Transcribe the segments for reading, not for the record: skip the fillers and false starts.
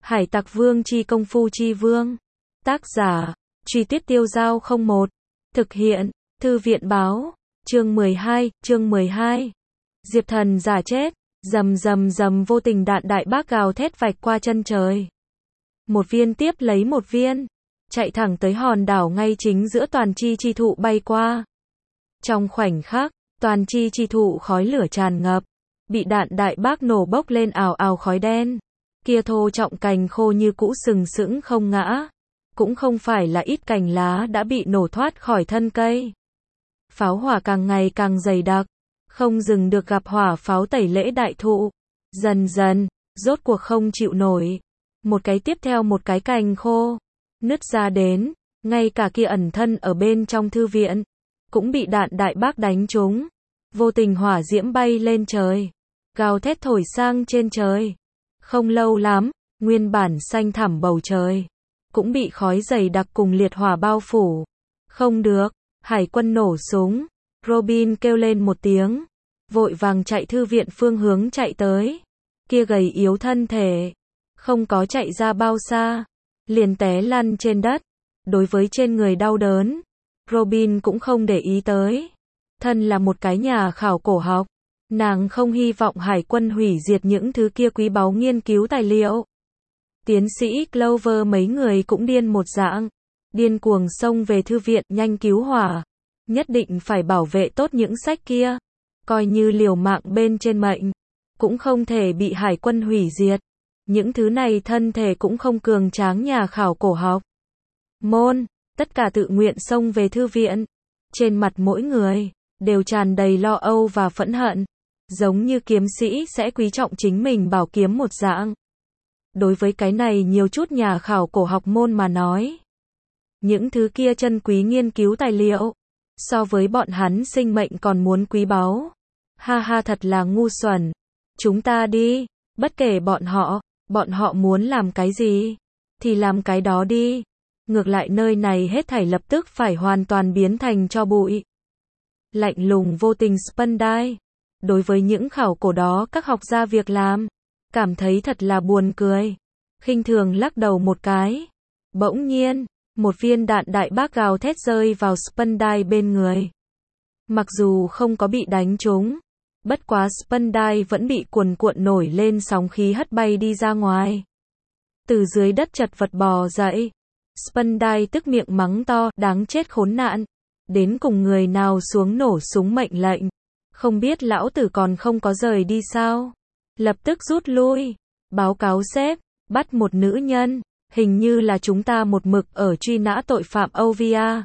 Hải Tặc Vương chi công phu chi vương. Tác giả, Truy Tuyết Tiêu Dao 01. Thực hiện, Thư viện báo. Chương 12. Diệp Thần giả chết, rầm rầm rầm vô tình đạn đại bác gào thét vạch qua chân trời. Một viên tiếp lấy một viên, chạy thẳng tới hòn đảo ngay chính giữa toàn chi chi thụ bay qua. Trong khoảnh khắc, toàn chi chi thụ khói lửa tràn ngập, bị đạn đại bác nổ bốc lên ào ào khói đen. Kia thô trọng cành khô như cũ sừng sững không ngã, cũng không phải là ít cành lá đã bị nổ thoát khỏi thân cây. Pháo hỏa càng ngày càng dày đặc, không dừng được gặp hỏa pháo tẩy lễ đại thụ. Dần dần, rốt cuộc không chịu nổi, một cái tiếp theo một cái cành khô nứt ra đến, ngay cả kia ẩn thân ở bên trong thư viện cũng bị đạn đại bác đánh trúng. Vô tình hỏa diễm bay lên trời, gào thét thổi sang trên trời. Không lâu lắm, nguyên bản xanh thẳm bầu trời cũng bị khói dày đặc cùng liệt hỏa bao phủ. Không được, hải quân nổ súng. Robin kêu lên một tiếng, vội vàng chạy thư viện phương hướng chạy tới. Kia gầy yếu thân thể, không có chạy ra bao xa, liền té lăn trên đất. Đối với trên người đau đớn, Robin cũng không để ý tới. Thân là một cái nhà khảo cổ học, nàng không hy vọng hải quân hủy diệt những thứ kia quý báu nghiên cứu tài liệu. Tiến sĩ Clover mấy người cũng điên một dạng, điên cuồng xông về thư viện nhanh cứu hỏa. Nhất định phải bảo vệ tốt những sách kia, coi như liều mạng bên trên mệnh, cũng không thể bị hải quân hủy diệt. Những thứ này thân thể cũng không cường tráng nhà khảo cổ học môn, tất cả tự nguyện xông về thư viện. Trên mặt mỗi người đều tràn đầy lo âu và phẫn hận, giống như kiếm sĩ sẽ quý trọng chính mình bảo kiếm một dạng. Đối với cái này nhiều chút nhà khảo cổ học môn mà nói, những thứ kia chân quý nghiên cứu tài liệu, so với bọn hắn sinh mệnh còn muốn quý báu. Ha ha, thật là ngu xuẩn. Chúng ta đi, bất kể bọn họ muốn làm cái gì, thì làm cái đó đi. Ngược lại nơi này hết thảy lập tức phải hoàn toàn biến thành tro bụi. Lạnh lùng vô tình Spandai, đối với những khảo cổ đó các học gia việc làm, cảm thấy thật là buồn cười. Khinh thường lắc đầu một cái. Bỗng nhiên, một viên đạn đại bác gào thét rơi vào Spandai bên người. Mặc dù không có bị đánh trúng, bất quá Spandai vẫn bị cuồn cuộn nổi lên sóng khí hất bay đi ra ngoài. Từ dưới đất chật vật bò dậy, Spandai tức miệng mắng to, đáng chết khốn nạn, đến cùng người nào xuống nổ súng mệnh lệnh, không biết lão tử còn không có rời đi sao? Lập tức rút lui, báo cáo sếp, bắt một nữ nhân, hình như là chúng ta một mực ở truy nã tội phạm Ovia.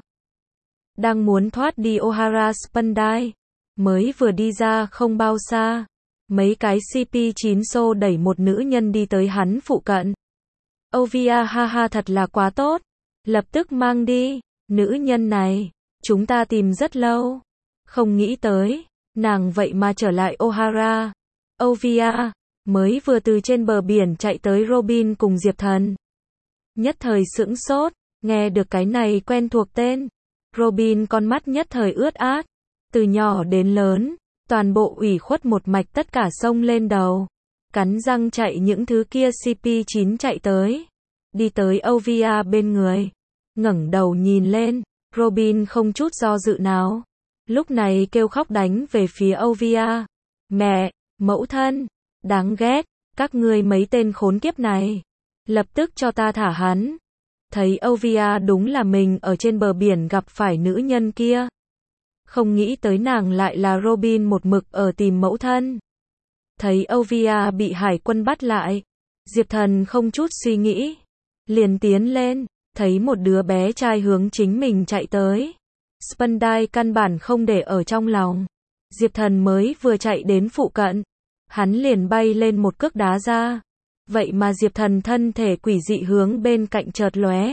Đang muốn thoát đi O'Hara. Spandai mới vừa đi ra không bao xa, mấy cái CP9 xô đẩy một nữ nhân đi tới hắn phụ cận. Ovia ha ha, thật là quá tốt, lập tức mang đi, nữ nhân này, chúng ta tìm rất lâu, không nghĩ tới, nàng vậy mà trở lại O'Hara. Ovia mới vừa từ trên bờ biển chạy tới Robin cùng Diệp Thần. Nhất thời sững sốt, nghe được cái này quen thuộc tên. Robin con mắt nhất thời ướt át, từ nhỏ đến lớn, toàn bộ ủy khuất một mạch tất cả xông lên đầu. Cắn răng chạy những thứ kia CP9 chạy tới. Đi tới Ovia bên người, ngẩng đầu nhìn lên, Robin không chút do dự nào. Lúc này kêu khóc đánh về phía Ovia. Mẹ, mẫu thân, đáng ghét, các ngươi mấy tên khốn kiếp này. Lập tức cho ta thả hắn. Thấy Ovia đúng là mình ở trên bờ biển gặp phải nữ nhân kia. Không nghĩ tới nàng lại là Robin một mực ở tìm mẫu thân. Thấy Ovia bị hải quân bắt lại, Diệp Thần không chút suy nghĩ, liền tiến lên, thấy một đứa bé trai hướng chính mình chạy tới. Spandai căn bản không để ở trong lòng. Diệp Thần mới vừa chạy đến phụ cận, hắn liền bay lên một cước đá ra. Vậy mà Diệp Thần thân thể quỷ dị hướng bên cạnh chợt lóe.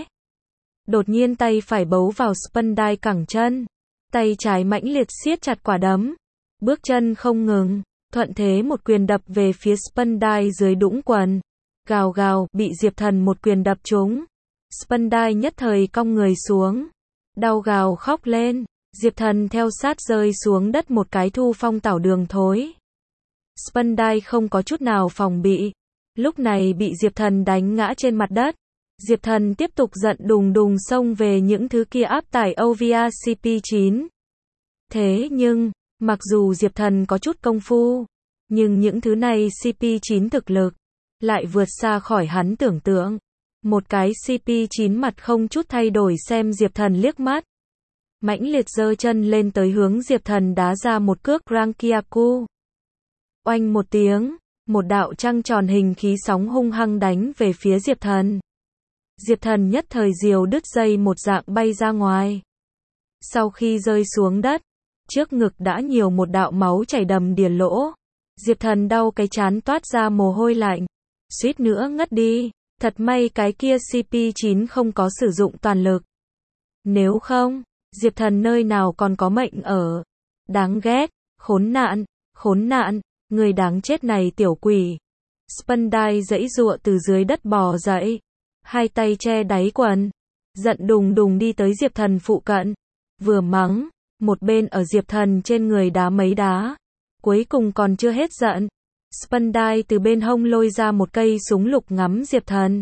Đột nhiên tay phải bấu vào Spandai cẳng chân, tay trái mãnh liệt siết chặt quả đấm, bước chân không ngừng, thuận thế một quyền đập về phía Spandai dưới đũng quần. Gào gào, bị Diệp Thần một quyền đập trúng. Spandai nhất thời cong người xuống, đau gào khóc lên. Diệp Thần theo sát rơi xuống đất một cái thu phong tảo đường thối. Spandai không có chút nào phòng bị, Lúc này bị Diệp Thần đánh ngã trên mặt đất. Diệp Thần tiếp tục giận đùng đùng xông về những thứ kia áp tải OVA CP9. Thế nhưng, mặc dù Diệp Thần có chút công phu, nhưng những thứ này CP9 thực lực lại vượt xa khỏi hắn tưởng tượng. Một cái CP9 mặt không chút thay đổi xem Diệp Thần liếc mắt. Mãnh liệt giơ chân lên tới hướng Diệp Thần đá ra một cước Rankyaku. Oanh một tiếng, một đạo trăng tròn hình khí sóng hung hăng đánh về phía Diệp Thần. Diệp Thần nhất thời diều đứt dây một dạng bay ra ngoài. Sau khi rơi xuống đất, trước ngực đã nhiều một đạo máu chảy đầm đìa lỗ. Diệp Thần đau cái trán toát ra mồ hôi lạnh, suýt nữa ngất đi. Thật may cái kia CP9 không có sử dụng toàn lực. Nếu không, Diệp Thần nơi nào còn có mệnh ở. Đáng ghét, khốn nạn, người đáng chết này tiểu quỷ. Spandai giãy giụa từ dưới đất bò dậy, hai tay che đáy quần, giận đùng đùng đi tới Diệp Thần phụ cận, vừa mắng, một bên ở Diệp Thần trên người đá mấy đá. Cuối cùng còn chưa hết giận, Spandai từ bên hông lôi ra một cây súng lục ngắm Diệp Thần.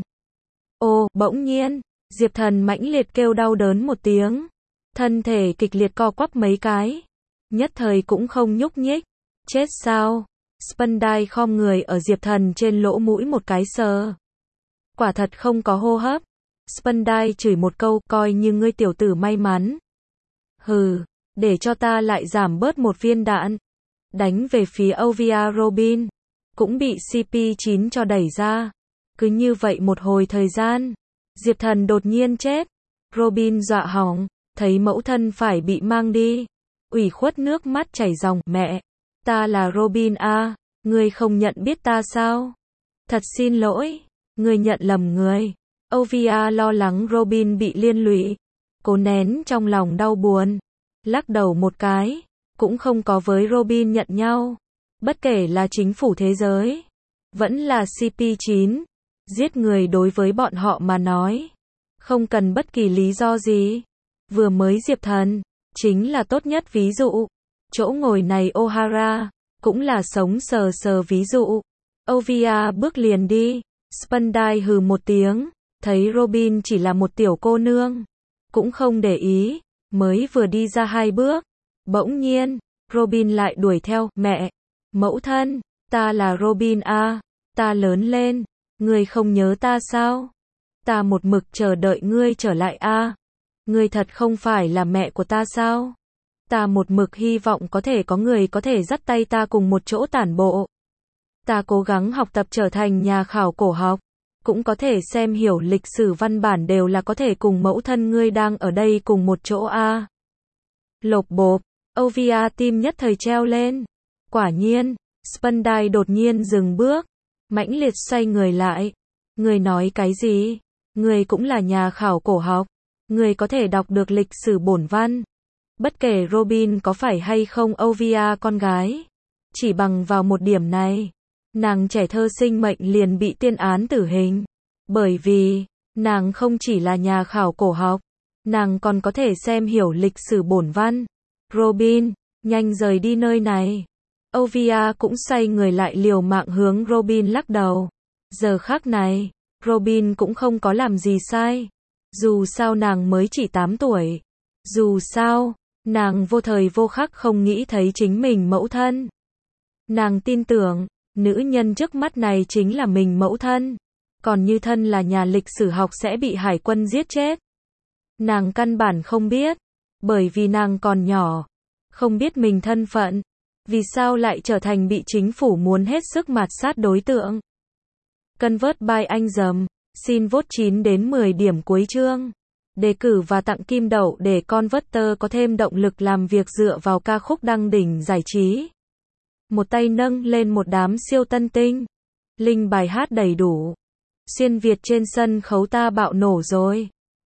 Ô, bỗng nhiên, Diệp Thần mãnh liệt kêu đau đớn một tiếng, thân thể kịch liệt co quắp mấy cái, nhất thời cũng không nhúc nhích. Chết sao? Spandai khom người ở Diệp Thần trên lỗ mũi một cái sờ. Quả thật không có hô hấp. Spandai chửi một câu, coi như ngươi tiểu tử may mắn. Hừ, để cho ta lại giảm bớt một viên đạn. Đánh về phía OVA Robin, cũng bị CP9 cho đẩy ra. Cứ như vậy một hồi thời gian, Diệp Thần đột nhiên chết. Robin dọa hỏng, thấy mẫu thân phải bị mang đi, ủy khuất nước mắt chảy ròng. Mẹ, ta là Robin a, ngươi không nhận biết ta sao? Thật xin lỗi, ngươi nhận lầm người. OVA lo lắng Robin bị liên lụy, cố nén trong lòng đau buồn, lắc đầu một cái, cũng không có với Robin nhận nhau. Bất kể là chính phủ thế giới, vẫn là CP9, giết người đối với bọn họ mà nói, không cần bất kỳ lý do gì. Vừa mới Diệp Thần, chính là tốt nhất ví dụ. Chỗ ngồi này O'Hara, cũng là sống sờ sờ ví dụ. OVA bước liền đi, Spandai hừ một tiếng, thấy Robin chỉ là một tiểu cô nương, cũng không để ý, mới vừa đi ra 2 bước. Bỗng nhiên, Robin lại đuổi theo. Mẹ, mẫu thân, ta là Robin a, ta lớn lên, ngươi không nhớ ta sao? Ta một mực chờ đợi ngươi trở lại a. Ngươi thật không phải là mẹ của ta sao? Ta một mực hy vọng có thể có người có thể dắt tay ta cùng một chỗ tản bộ. Ta cố gắng học tập trở thành nhà khảo cổ học, cũng có thể xem hiểu lịch sử văn bản đều là có thể cùng mẫu thân ngươi đang ở đây cùng một chỗ a. Lộp bộp, OVA tim nhất thời treo lên. Quả nhiên, Spandai đột nhiên dừng bước, mãnh liệt xoay người lại. Ngươi nói cái gì? Ngươi cũng là nhà khảo cổ học, ngươi có thể đọc được lịch sử bổn văn. Bất kể Robin có phải hay không OVA con gái, chỉ bằng vào một điểm này, nàng trẻ thơ sinh mệnh liền bị tuyên án tử hình. Bởi vì, nàng không chỉ là nhà khảo cổ học, nàng còn có thể xem hiểu lịch sử bổn văn. Robin, nhanh rời đi nơi này. OVA cũng xoay người lại liều mạng hướng Robin lắc đầu. Giờ khắc này, Robin cũng không có làm gì sai. Dù sao nàng mới chỉ 8 tuổi. Dù sao, nàng vô thời vô khắc không nghĩ thấy chính mình mẫu thân. Nàng tin tưởng, nữ nhân trước mắt này chính là mình mẫu thân. Còn như thân là nhà lịch sử học sẽ bị hải quân giết chết. Nàng căn bản không biết. Bởi vì nàng còn nhỏ. Không biết mình thân phận. Vì sao lại trở thành bị chính phủ muốn hết sức mạt sát đối tượng. Convert by anh dầm. Xin vote 9 đến 10 điểm cuối chương. Đề cử và tặng kim đậu để Converter có thêm động lực làm việc dựa vào ca khúc đăng đỉnh giải trí. Một tay nâng lên một đám siêu tân tinh. Link bài hát đầy đủ. Xuyên Việt trên sân khấu ta bạo nổ rồi.